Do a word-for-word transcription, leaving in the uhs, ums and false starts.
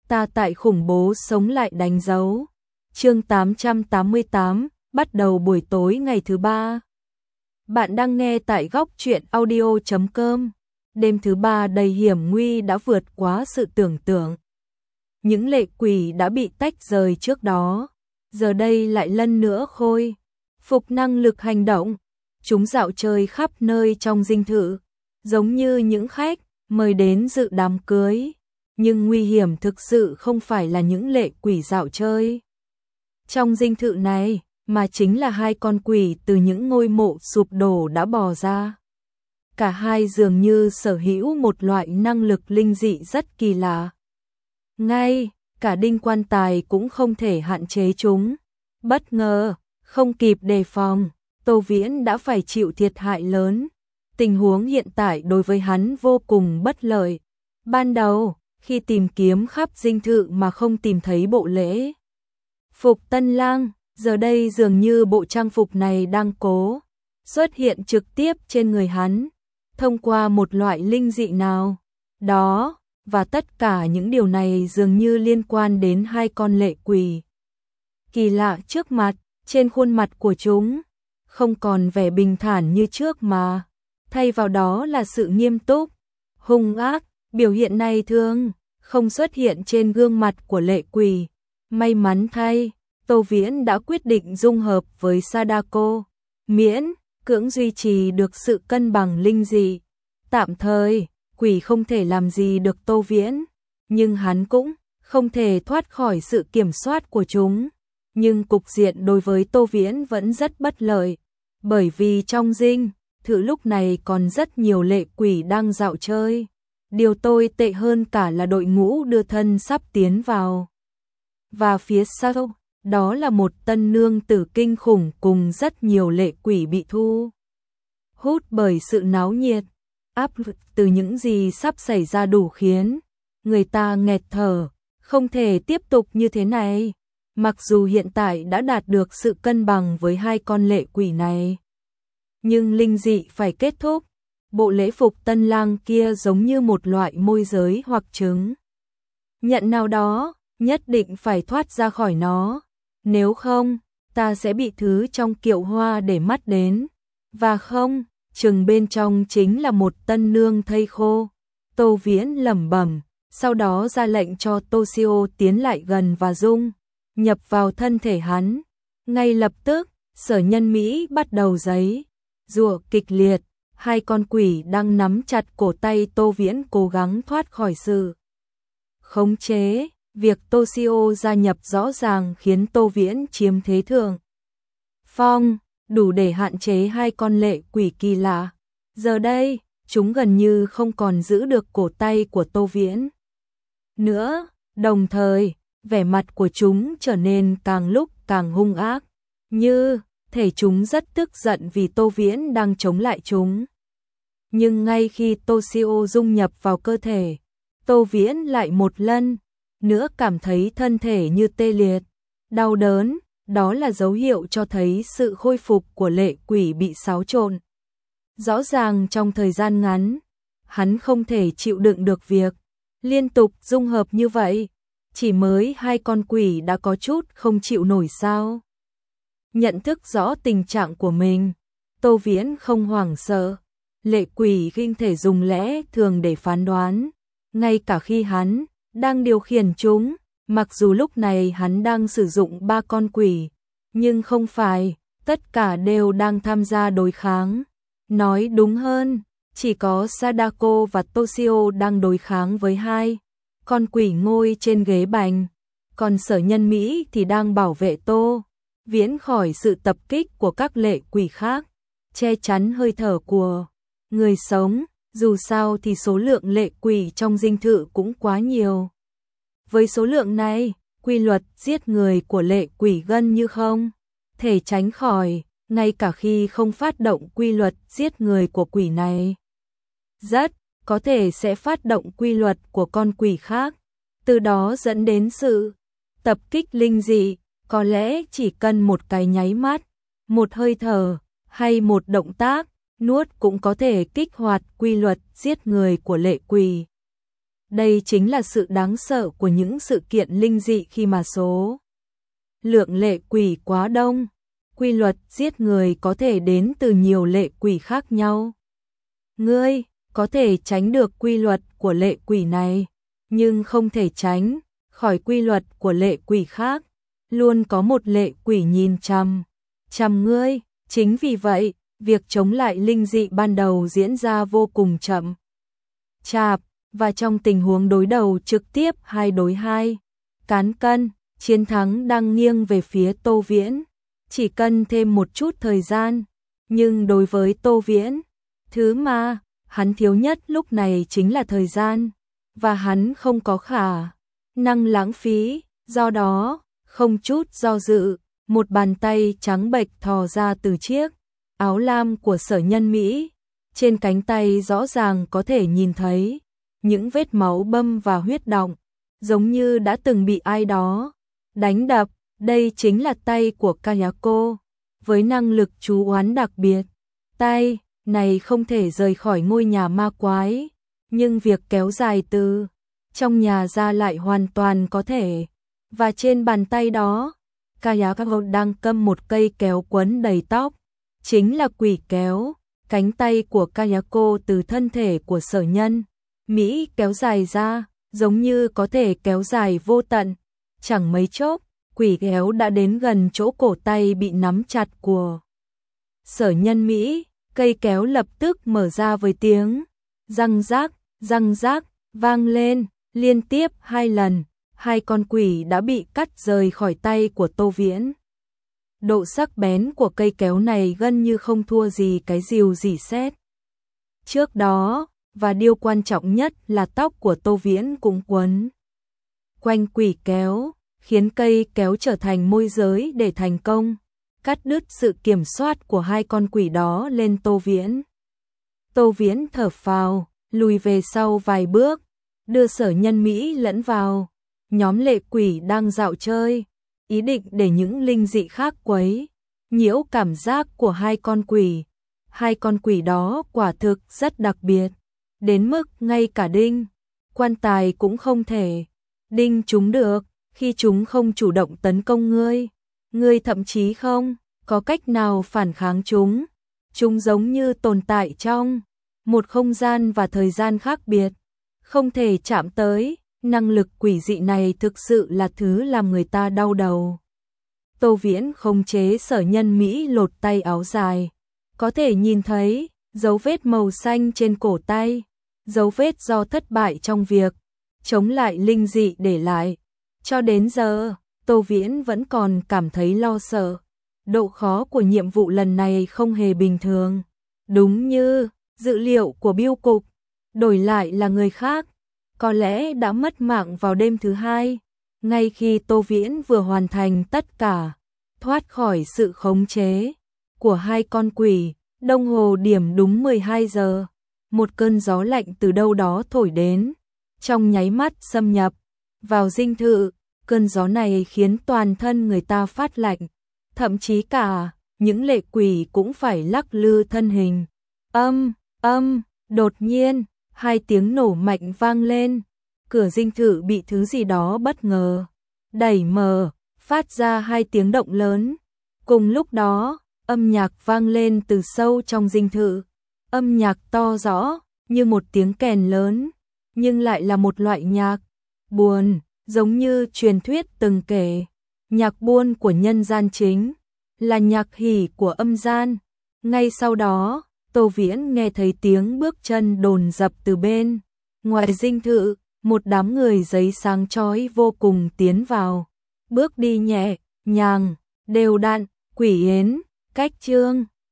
ta tại khủng bố sống lại đánh dấu. Chương tám trăm tám mươi tám, bắt đầu buổi tối ngày thứ ba. Bạn đang nghe tại góc truyện audio chấm com. Đêm thứ ba đầy hiểm nguy đã vượt quá sự tưởng tượng. Những lệ quỷ đã bị tách rời trước đó, giờ đây lại lần nữa khôi phục năng lực hành động. Chúng dạo chơi khắp nơi trong dinh thự, giống như những khách mời đến dự đám cưới. Nhưng nguy hiểm thực sự không phải là những lệ quỷ dạo chơi trong dinh thự này, mà chính là hai con quỷ từ những ngôi mộ sụp đổ đã bò ra. Cả hai dường như sở hữu một loại năng lực linh dị rất kỳ lạ. Ngay cả đinh quan tài cũng không thể hạn chế chúng. Bất ngờ, không kịp đề phòng, Tô Viễn đã phải chịu thiệt hại lớn. Tình huống hiện tại đối với hắn vô cùng bất lợi. Ban đầu, khi tìm kiếm khắp dinh thự mà không tìm thấy bộ lễ phục tân lang, giờ đây dường như bộ trang phục này đang cố xuất hiện trực tiếp trên người hắn, thông qua một loại linh dị nào đó, và tất cả những điều này dường như liên quan đến hai con lệ quỷ kỳ lạ trước mặt. Trên khuôn mặt của chúng không còn vẻ bình thản như trước mà thay vào đó là sự nghiêm túc, hung ác. Biểu hiện này thường không xuất hiện trên gương mặt của lệ quỷ. May mắn thay, Tô Viễn đã quyết định dung hợp với Sadako, miễn cưỡng duy trì được sự cân bằng linh dị. Tạm thời, quỷ không thể làm gì được Tô Viễn, nhưng hắn cũng không thể thoát khỏi sự kiểm soát của chúng. Nhưng cục diện đối với Tô Viễn vẫn rất bất lợi, bởi vì trong dinh thự lúc này còn rất nhiều lệ quỷ đang dạo chơi. Điều tồi tệ hơn cả là đội ngũ đưa thân sắp tiến vào. Và phía sau, đó là một tân nương tử kinh khủng cùng rất nhiều lệ quỷ bị thu hút bởi sự náo nhiệt. Áp lực từ những gì sắp xảy ra đủ khiến người ta nghẹt thở, không thể tiếp tục như thế này. Mặc dù hiện tại đã đạt được sự cân bằng với hai con lệ quỷ này, nhưng linh dị phải kết thúc. Bộ lễ phục tân lang kia giống như một loại môi giới hoặc chứng nhận nào đó, nhất định phải thoát ra khỏi nó. Nếu không, ta sẽ bị thứ trong kiệu hoa để mắt đến. Và không, chừng bên trong chính là một tân nương thây khô. Tô Viễn lẩm bẩm, sau đó ra lệnh cho Toshio tiến lại gần và dung nhập vào thân thể hắn. Ngay lập tức, sở nhân Mỹ bắt đầu giấy giụa kịch liệt. Hai con quỷ đang nắm chặt cổ tay Tô Viễn cố gắng thoát khỏi sự khống chế. Việc Toshio gia nhập rõ ràng khiến Tô Viễn chiếm thế thượng phong, đủ để hạn chế hai con lệ quỷ kỳ lạ. Giờ đây, chúng gần như không còn giữ được cổ tay của Tô Viễn nữa, đồng thời, vẻ mặt của chúng trở nên càng lúc càng hung ác, như thể chúng rất tức giận vì Tô Viễn đang chống lại chúng. Nhưng ngay khi Toshio dung nhập vào cơ thể, Tô Viễn lại một lần nữa cảm thấy thân thể như tê liệt, đau đớn. Đó là dấu hiệu cho thấy sự khôi phục của lệ quỷ bị xáo trộn. Rõ ràng trong thời gian ngắn, hắn không thể chịu đựng được việc liên tục dung hợp như vậy. Chỉ mới hai con quỷ đã có chút không chịu nổi sao. Nhận thức rõ tình trạng của mình, Tô Viễn không hoảng sợ. Lệ quỷ không thể dùng lẽ thường để phán đoán, ngay cả khi hắn đang điều khiển chúng. Mặc dù lúc này hắn đang sử dụng ba con quỷ, nhưng không phải tất cả đều đang tham gia đối kháng. Nói đúng hơn, chỉ có Sadako và Toshio đang đối kháng với hai con quỷ ngồi trên ghế bành, còn sở nhân Mỹ thì đang bảo vệ Tô Viễn khỏi sự tập kích của các lệ quỷ khác, che chắn hơi thở của người sống. Dù sao thì số lượng lệ quỷ trong dinh thự cũng quá nhiều. Với số lượng này, quy luật giết người của lệ quỷ gần như không thể tránh khỏi, ngay cả khi không phát động quy luật giết người của quỷ này. Rất có thể sẽ phát động quy luật của con quỷ khác, từ đó dẫn đến sự tập kích linh dị. Có lẽ chỉ cần một cái nháy mắt, một hơi thở, hay một động tác nuốt cũng có thể kích hoạt quy luật giết người của lệ quỷ. Đây chính là sự đáng sợ của những sự kiện linh dị khi mà số lượng lệ quỷ quá đông. Quy luật giết người có thể đến từ nhiều lệ quỷ khác nhau. Ngươi có thể tránh được quy luật của lệ quỷ này, nhưng không thể tránh khỏi quy luật của lệ quỷ khác. Luôn có một lệ quỷ nhìn chằm chằm ngươi. Chính vì vậy, việc chống lại linh dị ban đầu diễn ra vô cùng chậm chạp, và trong tình huống đối đầu trực tiếp hai đối hai, cán cân, chiến thắng đang nghiêng về phía Tô Viễn. Chỉ cần thêm một chút thời gian, nhưng đối với Tô Viễn, thứ mà hắn thiếu nhất lúc này chính là thời gian, và hắn không có khả năng lãng phí, do đó, không chút do dự, một bàn tay trắng bệch thò ra từ chiếc áo lam của Sở Nhân Mỹ. Trên cánh tay rõ ràng có thể nhìn thấy những vết máu bâm và huyết đọng, giống như đã từng bị ai đó đánh đập. Đây chính là tay của Kayako, với năng lực trú oán đặc biệt. Tay này không thể rời khỏi ngôi nhà ma quái, nhưng việc kéo dài từ trong nhà ra lại hoàn toàn có thể. Và trên bàn tay đó, Kayako đang cầm một cây kéo quấn đầy tóc, chính là quỷ kéo. Cánh tay của Kayako từ thân thể của Sở Nhân Mỹ kéo dài ra, giống như có thể kéo dài vô tận. Chẳng mấy chốc, quỷ kéo đã đến gần chỗ cổ tay bị nắm chặt của Sở Nhân Mỹ. Cây kéo lập tức mở ra với tiếng răng rác, răng rác vang lên liên tiếp hai lần. Hai con quỷ đã bị cắt rời khỏi tay của Tô Viễn. Độ sắc bén của cây kéo này gần như không thua gì cái rìu rỉ sét trước đó, và điều quan trọng nhất là tóc của Tô Viễn cũng quấn quanh quỷ kéo, khiến cây kéo trở thành môi giới để thành công cắt đứt sự kiểm soát của hai con quỷ đó lên Tô Viễn. Tô Viễn thở phào, lùi về sau vài bước, đưa Sở Nhân Mỹ lẫn vào nhóm lệ quỷ đang dạo chơi, ý định để những linh dị khác quấy nhiễu cảm giác của hai con quỷ. Hai con quỷ đó quả thực rất đặc biệt, đến mức ngay cả đinh quan tài cũng không thể đinh chúng được. Khi chúng không chủ động tấn công ngươi, ngươi thậm chí không có cách nào phản kháng chúng. Chúng giống như tồn tại trong một không gian và thời gian khác biệt, không thể chạm tới. Năng lực quỷ dị này thực sự là thứ làm người ta đau đầu. Tô Viễn khống chế Sở Nhân Mỹ lột tay áo dài, có thể nhìn thấy dấu vết màu xanh trên cổ tay, dấu vết do thất bại trong việc chống lại linh dị để lại. Cho đến giờ, Tô Viễn vẫn còn cảm thấy lo sợ. Độ khó của nhiệm vụ lần này không hề bình thường. Đúng như dự liệu của biêu cục, đổi lại là người khác, có lẽ đã mất mạng vào đêm thứ hai. Ngay khi Tô Viễn vừa hoàn thành tất cả, thoát khỏi sự khống chế của hai con quỷ, đồng hồ điểm đúng mười hai giờ. Một cơn gió lạnh từ đâu đó thổi đến, trong nháy mắt xâm nhập vào dinh thự. Cơn gió này khiến toàn thân người ta phát lạnh, thậm chí cả những lệ quỷ cũng phải lắc lư thân hình. Âm, âm, đột nhiên, hai tiếng nổ mạnh vang lên. Cửa dinh thự bị thứ gì đó bất ngờ đẩy mở, phát ra hai tiếng động lớn. Cùng lúc đó, âm nhạc vang lên từ sâu trong dinh thự. Âm nhạc to rõ, như một tiếng kèn lớn, nhưng lại là một loại nhạc buồn, giống như truyền thuyết từng kể. Nhạc buồn của nhân gian chính là nhạc hỉ của âm gian. Ngay sau đó, Tô Viễn nghe thấy tiếng bước chân đồn dập từ bên ngoài dinh thự. Một đám người giấy sáng chói vô cùng tiến vào, bước đi nhẹ nhàng, đều đặn. Quỷ Yến, Cách Chương